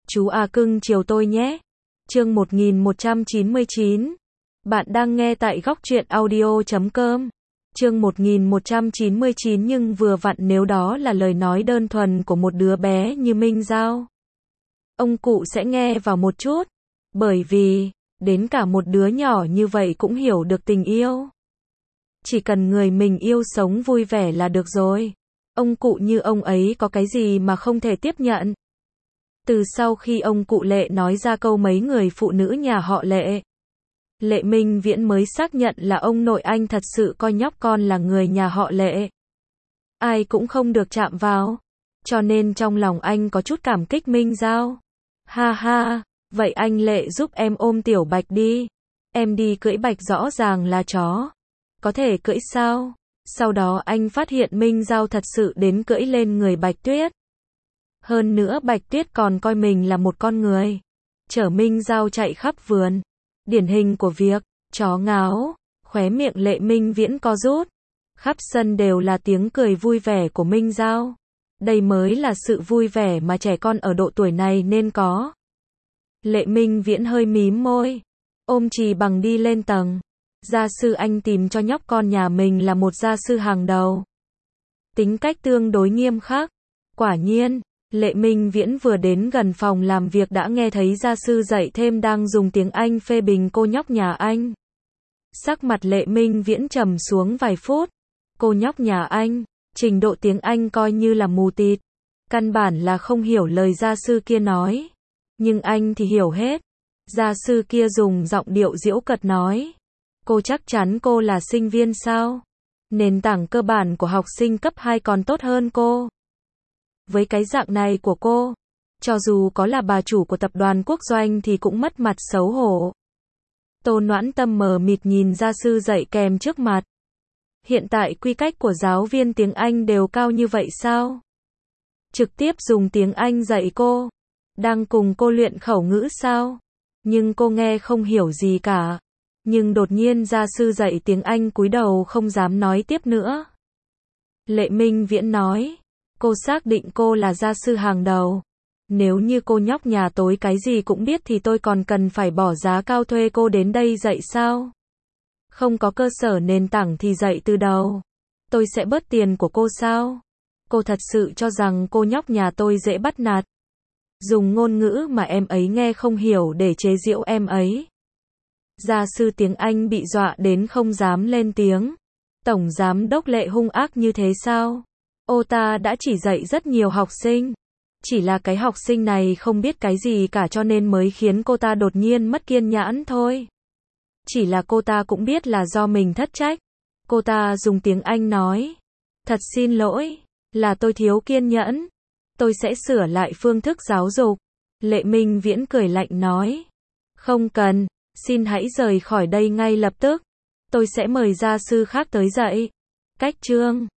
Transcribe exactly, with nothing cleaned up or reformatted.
Chú à cưng chiều tôi nhé. Chương một nghìn một trăm chín mươi chín. Bạn đang nghe tại góc truyện audio chấm com. Chương một nghìn một trăm chín mươi chín nhưng vừa vặn nếu đó là lời nói đơn thuần của một đứa bé như Minh Giao. Ông cụ sẽ nghe vào một chút. Bởi vì, đến cả một đứa nhỏ như vậy cũng hiểu được tình yêu. Chỉ cần người mình yêu sống vui vẻ là được rồi. Ông cụ như ông ấy có cái gì mà không thể tiếp nhận. Từ sau khi ông cụ Lệ nói ra câu mấy người phụ nữ nhà họ Lệ, Lệ Minh Viễn mới xác nhận là ông nội anh thật sự coi nhóc con là người nhà họ Lệ. Ai cũng không được chạm vào. Cho nên trong lòng anh có chút cảm kích Minh Giao. Ha ha, vậy anh Lệ giúp em ôm Tiểu Bạch đi. Em đi cưỡi Bạch rõ ràng là chó. Có thể cưỡi sao? Sau đó anh phát hiện Minh Giao thật sự đến cưỡi lên người Bạch Tuyết. Hơn nữa Bạch Tuyết còn coi mình là một con người. Chở Minh Giao chạy khắp vườn. Điển hình của việc chó ngáo. Khóe miệng Lệ Minh Viễn co rút. Khắp sân đều là tiếng cười vui vẻ của Minh Giao. Đây mới là sự vui vẻ mà trẻ con ở độ tuổi này nên có. Lệ Minh Viễn hơi mím môi. Ôm Trì Bằng đi lên tầng. Gia sư anh tìm cho nhóc con nhà mình là một gia sư hàng đầu. Tính cách tương đối nghiêm khắc. Quả nhiên, Lệ Minh Viễn vừa đến gần phòng làm việc đã nghe thấy gia sư dạy thêm đang dùng tiếng Anh phê bình cô nhóc nhà anh. Sắc mặt Lệ Minh Viễn trầm xuống vài phút. Cô nhóc nhà anh, trình độ tiếng Anh coi như là mù tịt. Căn bản là không hiểu lời gia sư kia nói. Nhưng anh thì hiểu hết. Gia sư kia dùng giọng điệu giễu cợt nói. Cô chắc chắn cô là sinh viên sao? Nền tảng cơ bản của học sinh cấp hai còn tốt hơn cô. Với cái dạng này của cô, cho dù có là bà chủ của tập đoàn quốc doanh thì cũng mất mặt xấu hổ. Tô Noãn Tâm mờ mịt nhìn gia sư dạy kèm trước mặt. Hiện tại quy cách của giáo viên tiếng Anh đều cao như vậy sao? Trực tiếp dùng tiếng Anh dạy cô. Đang cùng cô luyện khẩu ngữ sao? Nhưng cô nghe không hiểu gì cả. Nhưng đột nhiên gia sư dạy tiếng Anh cúi đầu không dám nói tiếp nữa. Lệ Minh Viễn nói. Cô xác định cô là gia sư hàng đầu. Nếu như cô nhóc nhà tối cái gì cũng biết thì tôi còn cần phải bỏ giá cao thuê cô đến đây dạy sao? Không có cơ sở nền tảng thì dạy từ đầu. Tôi sẽ bớt tiền của cô sao? Cô thật sự cho rằng cô nhóc nhà tôi dễ bắt nạt. Dùng ngôn ngữ mà em ấy nghe không hiểu để chế giễu em ấy. Gia sư tiếng Anh bị dọa đến không dám lên tiếng. Tổng giám đốc Lệ hung ác như thế sao? Ô ta đã chỉ dạy rất nhiều học sinh. Chỉ là cái học sinh này không biết cái gì cả cho nên mới khiến cô ta đột nhiên mất kiên nhẫn thôi. Chỉ là cô ta cũng biết là do mình thất trách. Cô ta dùng tiếng Anh nói. Thật xin lỗi, là tôi thiếu kiên nhẫn. Tôi sẽ sửa lại phương thức giáo dục. Lệ Minh Viễn cười lạnh nói. Không cần, xin hãy rời khỏi đây ngay lập tức. Tôi sẽ mời gia sư khác tới dạy. Cách chương